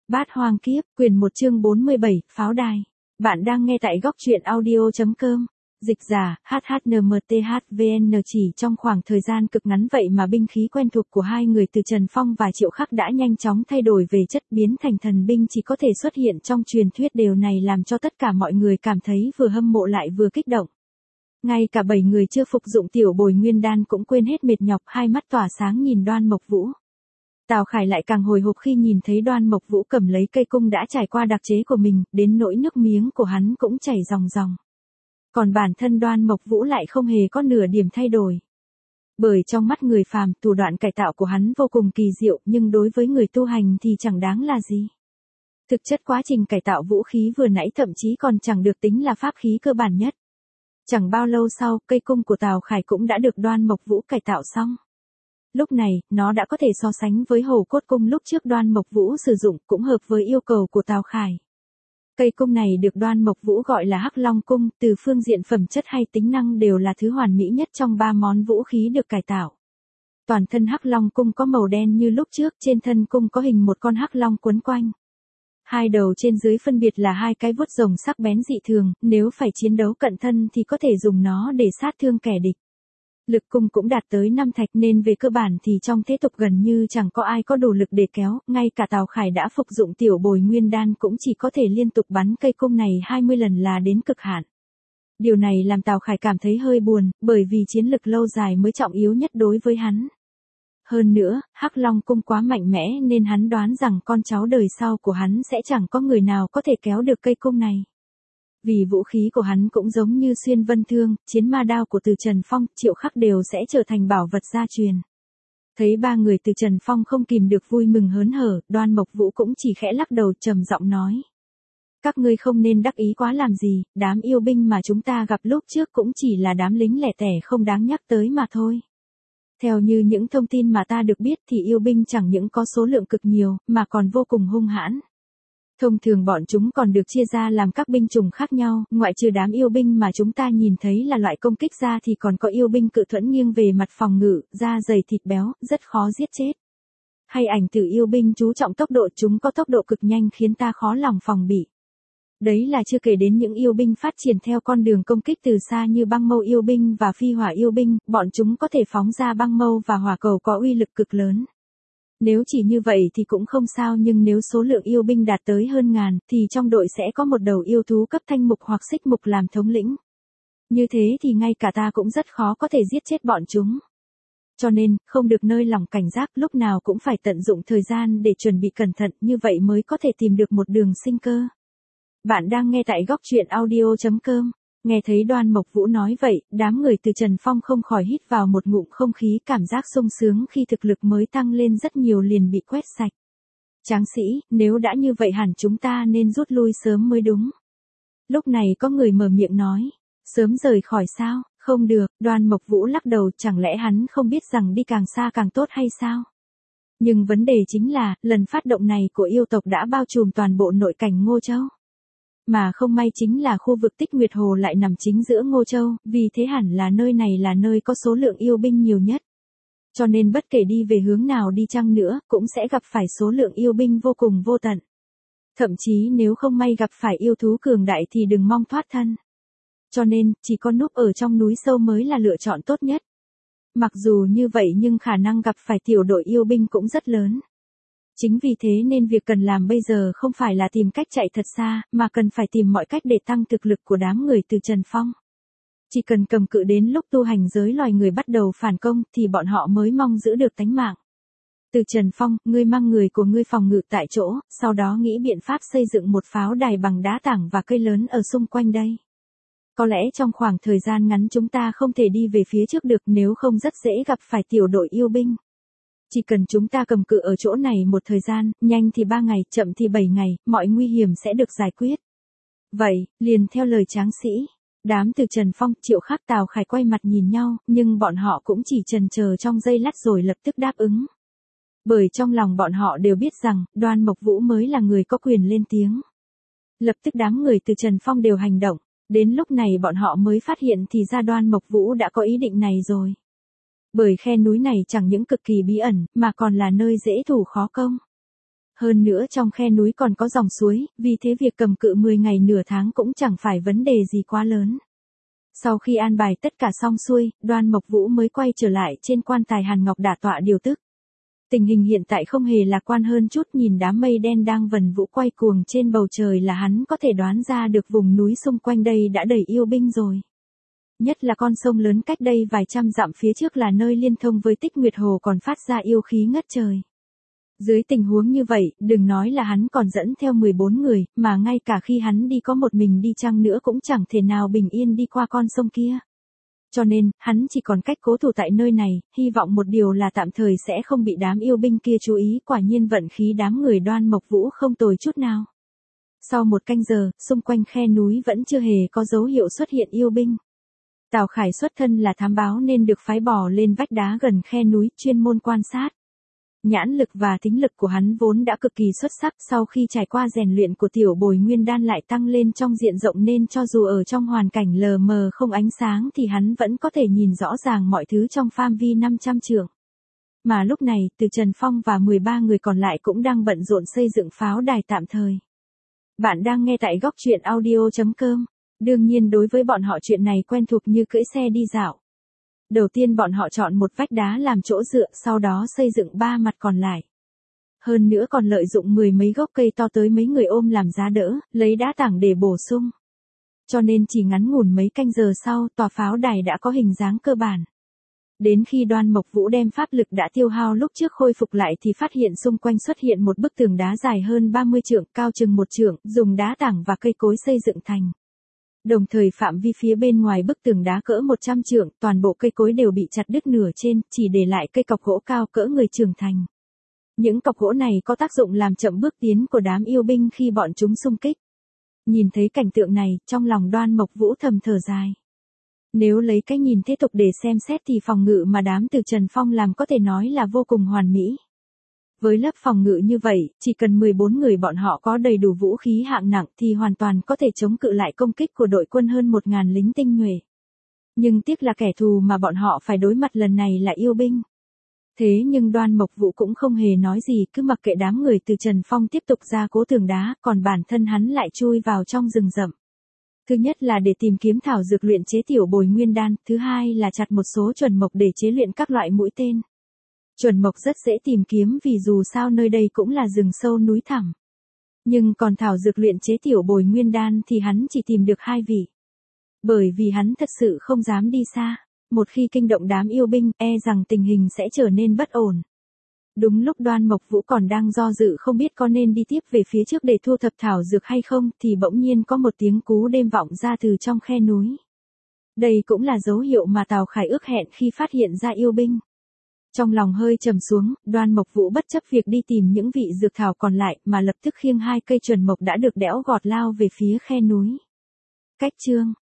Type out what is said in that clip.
Bát Hoang Kiếp, quyển 1 chương 47, Pháo Đài. Bạn đang nghe tại góc truyện audio.com. Dịch giả, HHNMTHVN. Chỉ trong khoảng thời gian cực ngắn vậy mà binh khí quen thuộc của hai người từ Trần Phong và Triệu Khắc đã nhanh chóng thay đổi về chất, biến thành thần binh chỉ có thể xuất hiện trong truyền thuyết. Điều này làm cho tất cả mọi người cảm thấy vừa hâm mộ lại vừa kích động. Ngay cả 7 người chưa phục dụng tiểu bồi nguyên đan cũng quên hết mệt nhọc, hai mắt tỏa sáng nhìn Đoan Mộc Vũ. Tào Khải lại càng hồi hộp khi nhìn thấy Đoan Mộc Vũ cầm lấy cây cung đã trải qua đặc chế của mình, đến nỗi nước miếng của hắn cũng chảy ròng ròng. Còn bản thân Đoan Mộc Vũ lại không hề có nửa điểm thay đổi. Bởi trong mắt người phàm, thủ đoạn cải tạo của hắn vô cùng kỳ diệu, nhưng đối với người tu hành thì chẳng đáng là gì. Thực chất quá trình cải tạo vũ khí vừa nãy thậm chí còn chẳng được tính là pháp khí cơ bản nhất. Chẳng bao lâu sau, cây cung của Tào Khải cũng đã được Đoan Mộc Vũ cải tạo xong. Lúc này, nó đã có thể so sánh với hổ cốt cung lúc trước Đoan Mộc Vũ sử dụng, cũng hợp với yêu cầu của Tào Khải. Cây cung này được Đoan Mộc Vũ gọi là Hắc Long cung, từ phương diện phẩm chất hay tính năng đều là thứ hoàn mỹ nhất trong 3 món vũ khí được cải tạo. Toàn thân Hắc Long cung có màu đen như lúc trước, trên thân cung có hình một con hắc long quấn quanh. Hai đầu trên dưới phân biệt là hai cái vuốt rồng sắc bén dị thường, nếu phải chiến đấu cận thân thì có thể dùng nó để sát thương kẻ địch. Lực cung cũng đạt tới 5 thạch nên về cơ bản thì trong thế tục gần như chẳng có ai có đủ lực để kéo, ngay cả Tào Khải đã phục dụng tiểu bồi nguyên đan cũng chỉ có thể liên tục bắn cây cung này 20 lần là đến cực hạn. Điều này làm Tào Khải cảm thấy hơi buồn, bởi vì chiến lực lâu dài mới trọng yếu nhất đối với hắn. Hơn nữa, Hắc Long cung quá mạnh mẽ nên hắn đoán rằng con cháu đời sau của hắn sẽ chẳng có người nào có thể kéo được cây cung này. Vì vũ khí của hắn cũng giống như xuyên vân thương, chiến ma đao của từ Trần Phong, Triệu Khắc đều sẽ trở thành bảo vật gia truyền. Thấy ba người từ Trần Phong không kìm được vui mừng hớn hở, Đoan Mộc Vũ cũng chỉ khẽ lắc đầu trầm giọng nói. Các ngươi không nên đắc ý quá làm gì, đám yêu binh mà chúng ta gặp lúc trước cũng chỉ là đám lính lẻ tẻ không đáng nhắc tới mà thôi. Theo như những thông tin mà ta được biết thì yêu binh chẳng những có số lượng cực nhiều, mà còn vô cùng hung hãn. Thông thường bọn chúng còn được chia ra làm các binh chủng khác nhau, ngoại trừ đám yêu binh mà chúng ta nhìn thấy là loại công kích ra thì còn có yêu binh cự thuẫn nghiêng về mặt phòng ngự, da dày thịt béo, rất khó giết chết. Hay ảnh tử yêu binh chú trọng tốc độ, chúng có tốc độ cực nhanh khiến ta khó lòng phòng bị. Đấy là chưa kể đến những yêu binh phát triển theo con đường công kích từ xa như băng mâu yêu binh và phi hỏa yêu binh, bọn chúng có thể phóng ra băng mâu và hỏa cầu có uy lực cực lớn. Nếu chỉ như vậy thì cũng không sao, nhưng nếu số lượng yêu binh đạt tới hơn ngàn, thì trong đội sẽ có một đầu yêu thú cấp thanh mục hoặc xích mục làm thống lĩnh. Như thế thì ngay cả ta cũng rất khó có thể giết chết bọn chúng. Cho nên, không được nơi lỏng cảnh giác, lúc nào cũng phải tận dụng thời gian để chuẩn bị cẩn thận, như vậy mới có thể tìm được một đường sinh cơ. Bạn đang nghe tại góc truyện audio.com. Nghe thấy Đoan Mộc Vũ nói vậy, đám người từ Trần Phong không khỏi hít vào một ngụm không khí, cảm giác sung sướng khi thực lực mới tăng lên rất nhiều liền bị quét sạch. Tráng sĩ, nếu đã như vậy hẳn chúng ta nên rút lui sớm mới đúng. Lúc này có người mở miệng nói, sớm rời khỏi sao, không được, Đoan Mộc Vũ lắc đầu, chẳng lẽ hắn không biết rằng đi càng xa càng tốt hay sao? Nhưng vấn đề chính là, lần phát động này của yêu tộc đã bao trùm toàn bộ nội cảnh Ngô Châu. Mà không may chính là khu vực Tích Nguyệt Hồ lại nằm chính giữa Ngô Châu, vì thế hẳn là nơi này là nơi có số lượng yêu binh nhiều nhất. Cho nên bất kể đi về hướng nào đi chăng nữa, cũng sẽ gặp phải số lượng yêu binh vô cùng vô tận. Thậm chí nếu không may gặp phải yêu thú cường đại thì đừng mong thoát thân. Cho nên, chỉ có núp ở trong núi sâu mới là lựa chọn tốt nhất. Mặc dù như vậy nhưng khả năng gặp phải tiểu đội yêu binh cũng rất lớn. Chính vì thế nên việc cần làm bây giờ không phải là tìm cách chạy thật xa, mà cần phải tìm mọi cách để tăng thực lực của đám người từ Trần Phong. Chỉ cần cầm cự đến lúc tu hành giới loài người bắt đầu phản công thì bọn họ mới mong giữ được tánh mạng. Từ Trần Phong, ngươi mang người của ngươi phòng ngự tại chỗ, sau đó nghĩ biện pháp xây dựng một pháo đài bằng đá tảng và cây lớn ở xung quanh đây. Có lẽ trong khoảng thời gian ngắn chúng ta không thể đi về phía trước được, nếu không rất dễ gặp phải tiểu đội yêu binh. Chỉ cần chúng ta cầm cự ở chỗ này một thời gian, nhanh thì 3 ngày, chậm thì 7 ngày, mọi nguy hiểm sẽ được giải quyết. Vậy, liền theo lời tráng sĩ, đám từ Trần Phong, Triệu Khắc, Tào Khải quay mặt nhìn nhau, nhưng bọn họ cũng chỉ chần chờ trong giây lát rồi lập tức đáp ứng. Bởi trong lòng bọn họ đều biết rằng, Đoan Mộc Vũ mới là người có quyền lên tiếng. Lập tức đám người từ Trần Phong đều hành động, đến lúc này bọn họ mới phát hiện thì ra Đoan Mộc Vũ đã có ý định này rồi. Bởi khe núi này chẳng những cực kỳ bí ẩn, mà còn là nơi dễ thủ khó công. Hơn nữa trong khe núi còn có dòng suối, vì thế việc cầm cự 10 ngày nửa tháng cũng chẳng phải vấn đề gì quá lớn. Sau khi an bài tất cả xong xuôi, Đoan Mộc Vũ mới quay trở lại trên quan tài Hàn Ngọc đả tọa điều tức. Tình hình hiện tại không hề lạc quan hơn chút, nhìn đám mây đen đang vần vũ quay cuồng trên bầu trời là hắn có thể đoán ra được vùng núi xung quanh đây đã đầy yêu binh rồi. Nhất là con sông lớn cách đây vài trăm dặm phía trước là nơi liên thông với Tích Nguyệt Hồ còn phát ra yêu khí ngất trời. Dưới tình huống như vậy, đừng nói là hắn còn dẫn theo 14 người, mà ngay cả khi hắn đi có một mình đi chăng nữa cũng chẳng thể nào bình yên đi qua con sông kia. Cho nên, hắn chỉ còn cách cố thủ tại nơi này, hy vọng một điều là tạm thời sẽ không bị đám yêu binh kia chú ý, quả nhiên vận khí đám người Đoan Mộc Vũ không tồi chút nào. Sau 1 canh giờ, xung quanh khe núi vẫn chưa hề có dấu hiệu xuất hiện yêu binh. Tào Khải xuất thân là thám báo nên được phái bò lên vách đá gần khe núi chuyên môn quan sát. Nhãn lực và thính lực của hắn vốn đã cực kỳ xuất sắc, sau khi trải qua rèn luyện của tiểu bồi nguyên đan lại tăng lên trong diện rộng nên cho dù ở trong hoàn cảnh lờ mờ không ánh sáng thì hắn vẫn có thể nhìn rõ ràng mọi thứ trong phạm vi 500 trượng. Mà lúc này, Từ Trần Phong và 13 người còn lại cũng đang bận rộn xây dựng pháo đài tạm thời. Bạn đang nghe tại góc truyện audio.com. Đương nhiên đối với bọn họ chuyện này quen thuộc như cưỡi xe đi dạo. Đầu tiên bọn họ chọn một vách đá làm chỗ dựa, sau đó xây dựng 3 mặt còn lại. Hơn nữa còn lợi dụng 10 mấy gốc cây to tới mấy người ôm làm giá đỡ, lấy đá tảng để bổ sung. Cho nên chỉ ngắn ngủn mấy canh giờ sau, tòa pháo đài đã có hình dáng cơ bản. Đến khi Đoan Mộc Vũ đem pháp lực đã tiêu hao lúc trước khôi phục lại thì phát hiện xung quanh xuất hiện một bức tường đá dài hơn 30 trượng, cao chừng 1 trượng, dùng đá tảng và cây cối xây dựng thành. Đồng thời phạm vi phía bên ngoài bức tường đá cỡ 100 trượng, toàn bộ cây cối đều bị chặt đứt nửa trên, chỉ để lại cây cọc gỗ cao cỡ người trưởng thành. Những cọc gỗ này có tác dụng làm chậm bước tiến của đám yêu binh khi bọn chúng xung kích. Nhìn thấy cảnh tượng này, trong lòng Đoan Mộc Vũ thầm thở dài. Nếu lấy cái nhìn thế tục để xem xét thì phòng ngự mà đám Từ Trần Phong làm có thể nói là vô cùng hoàn mỹ. Với lớp phòng ngự như vậy, chỉ cần 14 người bọn họ có đầy đủ vũ khí hạng nặng thì hoàn toàn có thể chống cự lại công kích của đội quân hơn 1.000 lính tinh nhuệ. Nhưng tiếc là kẻ thù mà bọn họ phải đối mặt lần này là yêu binh. Thế nhưng Đoan Mộc Vũ cũng không hề nói gì, cứ mặc kệ đám người Từ Trần Phong tiếp tục ra cố tường đá, còn bản thân hắn lại chui vào trong rừng rậm. Thứ nhất là để tìm kiếm thảo dược luyện chế tiểu bồi nguyên đan, thứ hai là chặt một số chuẩn mộc để chế luyện các loại mũi tên. Chuẩn mộc rất dễ tìm kiếm vì dù sao nơi đây cũng là rừng sâu núi thẳm. Nhưng còn thảo dược luyện chế tiểu bồi nguyên đan thì hắn chỉ tìm được 2 vị. Bởi vì hắn thật sự không dám đi xa, một khi kinh động đám yêu binh e rằng tình hình sẽ trở nên bất ổn. Đúng lúc Đoan Mộc Vũ còn đang do dự không biết có nên đi tiếp về phía trước để thu thập thảo dược hay không thì bỗng nhiên có một tiếng cú đêm vọng ra từ trong khe núi. Đây cũng là dấu hiệu mà Tào Khải ước hẹn khi phát hiện ra yêu binh. Trong lòng hơi trầm xuống, Đoan Mộc Vũ bất chấp việc đi tìm những vị dược thảo còn lại mà lập tức khiêng 2 cây chuẩn mộc đã được đẽo gọt lao về phía khe núi. Cách chương